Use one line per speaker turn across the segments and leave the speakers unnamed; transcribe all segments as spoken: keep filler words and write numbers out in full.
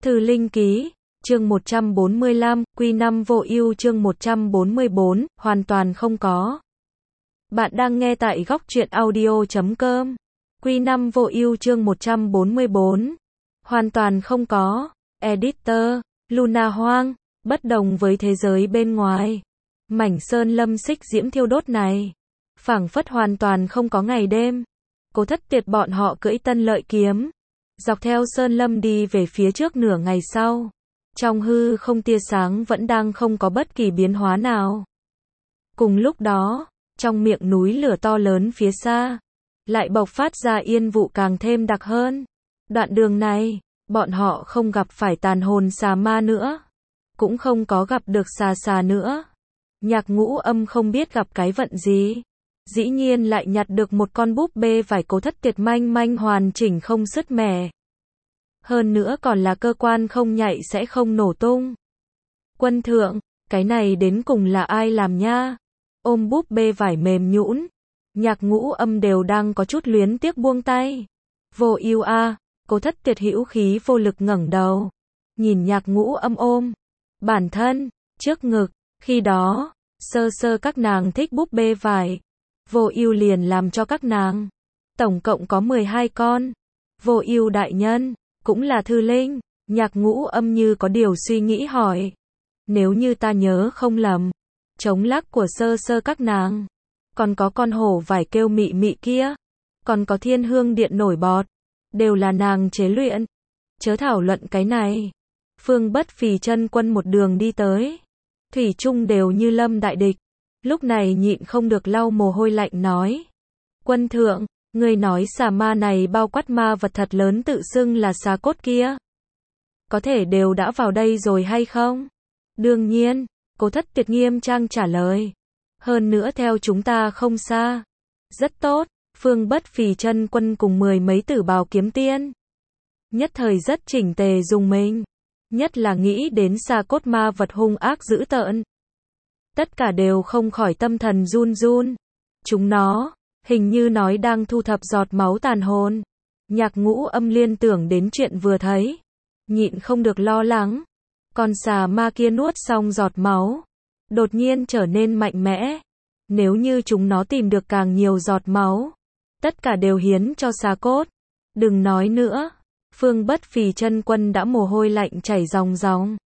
Thư Linh Ký, chương một trăm bốn mươi lăm, Quy năm vô ưu chương một trăm bốn mươi bốn, hoàn toàn không có. Bạn đang nghe tại góc truyện audio chấm com. Quy năm vô ưu chương một trăm bốn mươi bốn. Hoàn toàn không có. Editor, Luna Hoang, bất đồng với thế giới bên ngoài. Mảnh sơn lâm xích diễm thiêu đốt này, phảng phất hoàn toàn không có ngày đêm. Cố Thất Tiệt bọn họ cưỡi Tân Lợi kiếm, dọc theo sơn lâm đi về phía trước nửa ngày sau. Trong hư không tia sáng vẫn đang không có bất kỳ biến hóa nào. Cùng lúc đó, trong miệng núi lửa to lớn phía xa, lại bộc phát ra yên vụ càng thêm đặc hơn. Đoạn đường này, bọn họ không gặp phải tàn hồn xà ma nữa, cũng không có gặp được xà xà nữa. Nhạc Ngũ Âm không biết gặp cái vận gì, dĩ nhiên lại nhặt được một con búp bê vải Cố Thất Tiệt manh manh hoàn chỉnh không sứt mẻ. Hơn nữa còn là cơ quan không nhạy sẽ không nổ tung. Quân thượng, cái này đến cùng là ai làm nha? Ôm búp bê vải mềm nhũn, Nhạc Ngũ Âm đều đang có chút luyến tiếc buông tay. Vô ưu a, Cố Thất Tiệt hữu khí vô lực ngẩng đầu, nhìn Nhạc Ngũ Âm ôm bản thân trước ngực, khi đó, sơ sơ các nàng thích búp bê vải, Vô ưu liền làm cho các nàng. Tổng cộng có mười hai con. Vô ưu đại nhân, cũng là Thư Linh. Nhạc Ngũ Âm như có điều suy nghĩ hỏi. Nếu như ta nhớ không lầm, trống lắc của sơ sơ các nàng, còn có con hổ vải kêu mị mị kia, còn có thiên hương điện nổi bọt, đều là nàng chế luyện. Chớ thảo luận cái này. Phương Bất Phì chân quân một đường đi tới, thủy chung đều như lâm đại địch. Lúc này nhịn không được lau mồ hôi lạnh nói. Quân thượng, người nói xà ma này bao quát ma vật thật lớn tự xưng là xà cốt kia, có thể đều đã vào đây rồi hay không? Đương nhiên, Cố Thất Tiệt nghiêm trang trả lời. Hơn nữa theo chúng ta không xa. Rất tốt, Phương Bất Phì chân quân cùng mười mấy tử bào kiếm tiên nhất thời rất chỉnh tề dùng mình. Nhất là nghĩ đến xà cốt ma vật hung ác dữ tợn, tất cả đều không khỏi tâm thần run run. Chúng nó, hình như nói đang thu thập giọt máu tàn hồn. Nhạc Ngũ Âm liên tưởng đến chuyện vừa thấy, nhịn không được lo lắng. Con xà ma kia nuốt xong giọt máu, đột nhiên trở nên mạnh mẽ. Nếu như chúng nó tìm được càng nhiều giọt máu, tất cả đều hiến cho xà cốt. Đừng nói nữa, Phương Bất Phì chân quân đã mồ hôi lạnh chảy ròng ròng,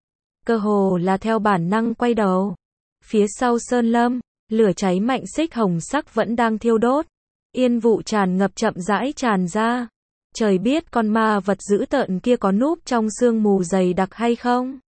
cơ hồ là theo bản năng quay đầu. Phía sau sơn lâm, lửa cháy mạnh xích hồng sắc vẫn đang thiêu đốt. Yên vụ tràn ngập chậm rãi tràn ra. Trời biết con ma vật dữ tợn kia có núp trong sương mù dày đặc hay không?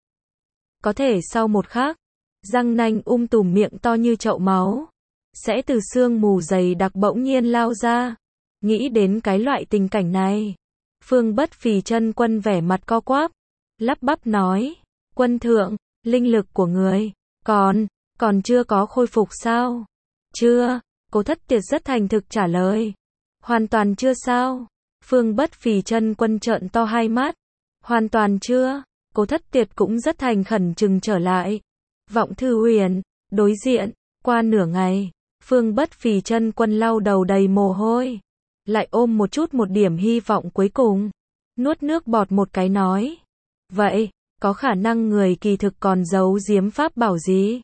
Có thể sau một khắc, răng nanh um tùm miệng to như chậu máu, sẽ từ sương mù dày đặc bỗng nhiên lao ra. Nghĩ đến cái loại tình cảnh này, Phương Bất Phì chân quân vẻ mặt co quắp, lắp bắp nói. Quân thượng, linh lực của người, còn, còn chưa có khôi phục sao? Chưa, Cố Thất Tiệt rất thành thực trả lời. Hoàn toàn chưa sao? Phương Bất Phì chân quân trợn to hai mắt. Hoàn toàn chưa? Cố Thất Tiệt cũng rất thành khẩn chừng trở lại. Vọng Thư Huyền, đối diện, qua nửa ngày, Phương Bất Phì chân quân lau đầu đầy mồ hôi, lại ôm một chút một điểm hy vọng cuối cùng, nuốt nước bọt một cái nói. Vậy, có khả năng người kỳ thực còn giấu giếm pháp bảo gì?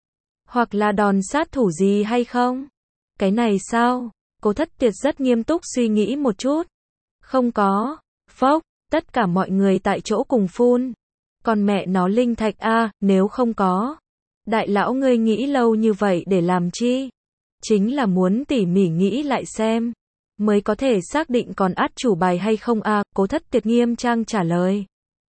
Hoặc là đòn sát thủ gì hay không? Cái này sao? Cố Thất Tiệt rất nghiêm túc suy nghĩ một chút. Không có. Phốc, tất cả mọi người tại chỗ cùng phun. Còn mẹ nó linh thạch a, nếu không có. Đại lão ngươi nghĩ lâu như vậy để làm chi? Chính là muốn tỉ mỉ nghĩ lại xem, mới có thể xác định còn át chủ bài hay không a, Cố Thất Tiệt nghiêm trang trả lời.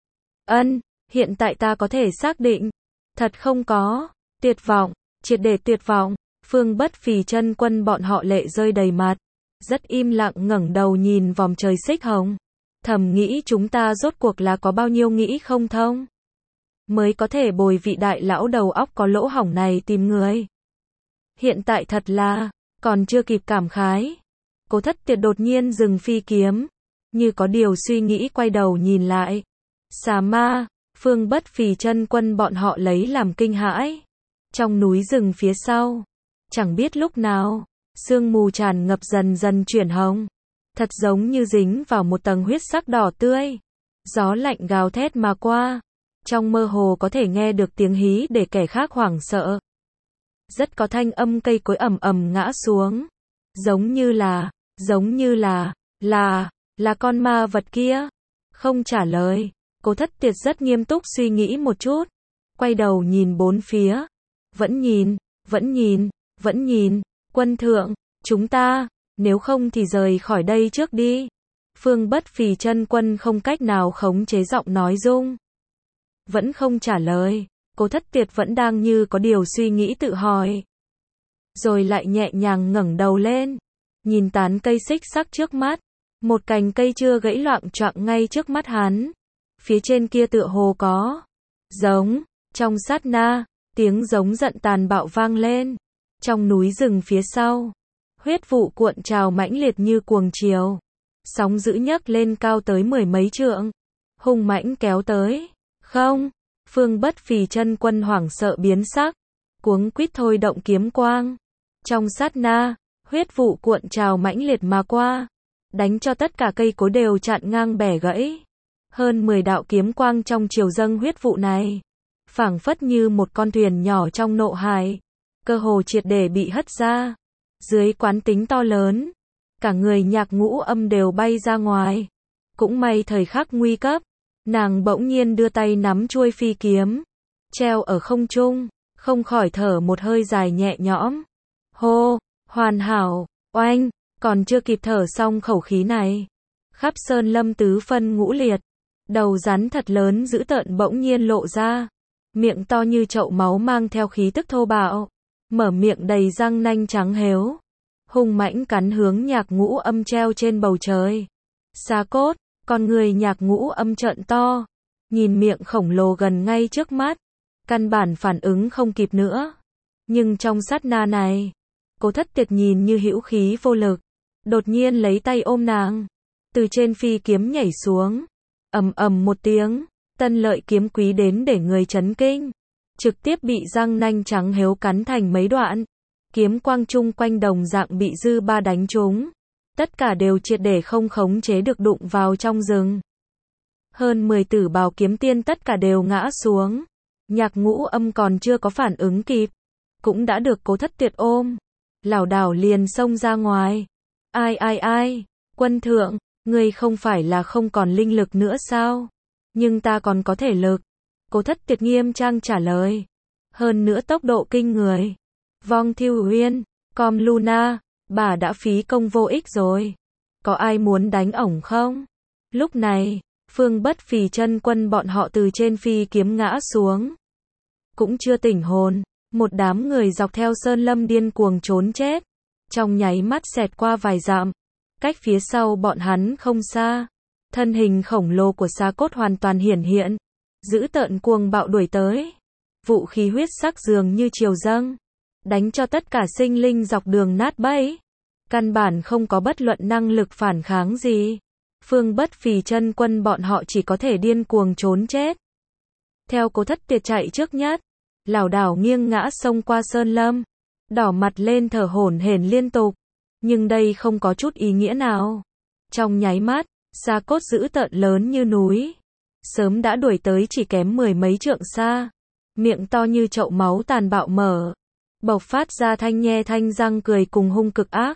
Ân, hiện tại ta có thể xác định. Thật không có. Tuyệt vọng, triệt để tuyệt vọng. Phương Bất Phì chân quân bọn họ lệ rơi đầy mặt, rất im lặng ngẩng đầu nhìn vòng trời xích hồng, thầm nghĩ chúng ta rốt cuộc là có bao nhiêu nghĩ không thông, mới có thể bồi vị đại lão đầu óc có lỗ hổng này tìm người. Hiện tại thật là, còn chưa kịp cảm khái, Cố Thất Tiệt đột nhiên dừng phi kiếm, như có điều suy nghĩ quay đầu nhìn lại. Xà ma, Phương Bất Phì chân quân bọn họ lấy làm kinh hãi. Trong núi rừng phía sau, chẳng biết lúc nào, sương mù tràn ngập dần dần chuyển hồng, thật giống như dính vào một tầng huyết sắc đỏ tươi. Gió lạnh gào thét mà qua. Trong mơ hồ có thể nghe được tiếng hí để kẻ khác hoảng sợ. Rất có thanh âm cây cối ầm ầm ngã xuống. Giống như là, giống như là, là, là con ma vật kia. Không trả lời. Cố Thất Tiệt rất nghiêm túc suy nghĩ một chút. Quay đầu nhìn bốn phía. Vẫn nhìn, vẫn nhìn, vẫn nhìn. Quân thượng, chúng ta, nếu không thì rời khỏi đây trước đi. Phương Bất Phì chân quân không cách nào khống chế giọng nói rung. Vẫn không trả lời. Cố Thất Tiệt vẫn đang như có điều suy nghĩ tự hỏi. Rồi lại nhẹ nhàng ngẩng đầu lên. Nhìn tán cây xích sắc trước mắt. Một cành cây chưa gãy loạng choạng ngay trước mắt hắn. Phía trên kia tựa hồ có giống. Trong sát na, tiếng giống giận tàn bạo vang lên. Trong núi rừng phía sau, huyết vụ cuộn trào mãnh liệt như cuồng triều. Sóng dữ nhấc lên cao tới mười mấy trượng. Hung mãnh kéo tới. Không, Phương Bất Phì chân quân hoảng sợ biến sắc. Cuống quýt thôi động kiếm quang. Trong sát na, huyết vụ cuộn trào mãnh liệt mà qua. Đánh cho tất cả cây cối đều chặn ngang bẻ gãy. Hơn mười đạo kiếm quang trong chiều dâng huyết vụ này. Phảng phất như một con thuyền nhỏ trong nộ hải. Cơ hồ triệt để bị hất ra. Dưới quán tính to lớn. Cả người Nhạc Ngũ Âm đều bay ra ngoài. Cũng may thời khắc nguy cấp. Nàng bỗng nhiên đưa tay nắm chuôi phi kiếm. Treo ở không trung. Không khỏi thở một hơi dài nhẹ nhõm. Hô, hoàn hảo, oanh, còn chưa kịp thở xong khẩu khí này. Khắp sơn lâm tứ phân ngũ liệt. Đầu rắn thật lớn dữ tợn bỗng nhiên lộ ra. Miệng to như chậu máu mang theo khí tức thô bạo. Mở miệng đầy răng nanh trắng héo. Hung mãnh cắn hướng Nhạc Ngũ Âm treo trên bầu trời. Xà Cốt, con người Nhạc Ngũ Âm trợn to. Nhìn miệng khổng lồ gần ngay trước mắt. Căn bản phản ứng không kịp nữa. Nhưng trong sát na này, Cố Thất Tiệt nhìn như hữu khí vô lực. Đột nhiên lấy tay ôm nàng. Từ trên phi kiếm nhảy xuống. Ầm ầm một tiếng. Tân lợi kiếm quý đến để người chấn kinh. Trực tiếp bị răng nanh trắng héo cắn thành mấy đoạn. Kiếm quang chung quanh đồng dạng bị dư ba đánh trúng. Tất cả đều triệt để không khống chế được đụng vào trong rừng. Hơn mười tử bào kiếm tiên tất cả đều ngã xuống. Nhạc Ngũ Âm còn chưa có phản ứng kịp. Cũng đã được Cố Thất Tiệt ôm. Lảo đảo liền xông ra ngoài. Ai ai ai, quân thượng, ngươi không phải là không còn linh lực nữa sao? Nhưng ta còn có thể lực. Cố Thất Tiệt nghiêm trang trả lời. Hơn nữa tốc độ kinh người. Vong Thiêu Uyên, Com Luna, bà đã phí công vô ích rồi. Có ai muốn đánh ổng không? Lúc này, Phương Bất Phì chân quân bọn họ từ trên phi kiếm ngã xuống. Cũng chưa tỉnh hồn. Một đám người dọc theo sơn lâm điên cuồng trốn chết. Trong nháy mắt xẹt qua vài dặm. Cách phía sau bọn hắn không xa. Thân hình khổng lồ của Xà Cốt hoàn toàn hiển hiện. Dữ tợn cuồng bạo đuổi tới. Vũ khí huyết sắc dường như triều dâng. Đánh cho tất cả sinh linh dọc đường nát bấy. Căn bản không có bất luận năng lực phản kháng gì. Phương Bất Phì chân quân bọn họ chỉ có thể điên cuồng trốn chết. Theo Cố Thất Tiệt chạy trước nhất. Lảo đảo nghiêng ngã xông qua sơn lâm. Đỏ mặt lên thở hổn hển liên tục. Nhưng đây không có chút ý nghĩa nào. Trong nháy mắt, Xà Cốt dữ tợn lớn như núi. Sớm đã đuổi tới chỉ kém mười mấy trượng xa. Miệng to như chậu máu tàn bạo mở. Bộc phát ra thanh nhe thanh răng cười cùng hung cực ác.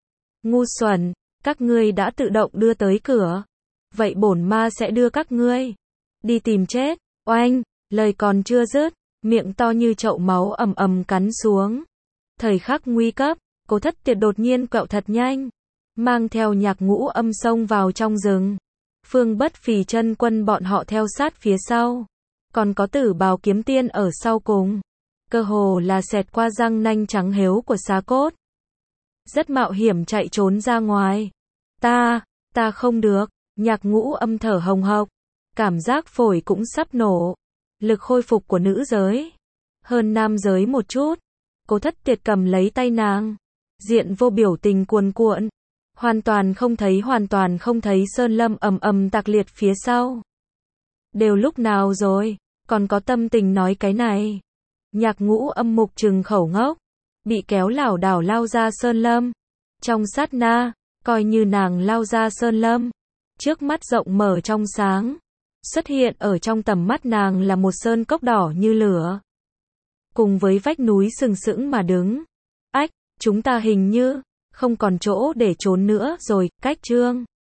Ngu xuẩn, các ngươi đã tự động đưa tới cửa. Vậy bổn ma sẽ đưa các ngươi đi tìm chết. Oanh, lời còn chưa dứt. Miệng to như chậu máu ầm ầm cắn xuống. Thời khắc nguy cấp, Cố Thất Tiệt đột nhiên quẹo thật nhanh. Mang theo Nhạc Ngũ Âm xông vào trong rừng. Phương Bất Phì chân quân bọn họ theo sát phía sau. Còn có tử bào kiếm tiên ở sau cùng. Cơ hồ là xẹt qua răng nanh trắng héo của Xà Cốt. Rất mạo hiểm chạy trốn ra ngoài. Ta, ta không được. Nhạc Ngũ Âm thở hồng hộc. Cảm giác phổi cũng sắp nổ. Lực khôi phục của nữ giới. Hơn nam giới một chút. Cố Thất Tiệt cầm lấy tay nàng. Diện vô biểu tình cuồn cuộn. Hoàn toàn không thấy hoàn toàn không thấy sơn lâm ầm ầm tạc liệt phía sau. Đều lúc nào rồi, còn có tâm tình nói cái này. Nhạc Ngũ Âm mục trừng khẩu ngốc. Bị kéo lảo đảo lao ra sơn lâm. Trong sát na, coi như nàng lao ra sơn lâm. Trước mắt rộng mở trong sáng. Xuất hiện ở trong tầm mắt nàng là một sơn cốc đỏ như lửa. Cùng với vách núi sừng sững mà đứng. Ách, chúng ta hình như không còn chỗ để trốn nữa rồi, cách Trương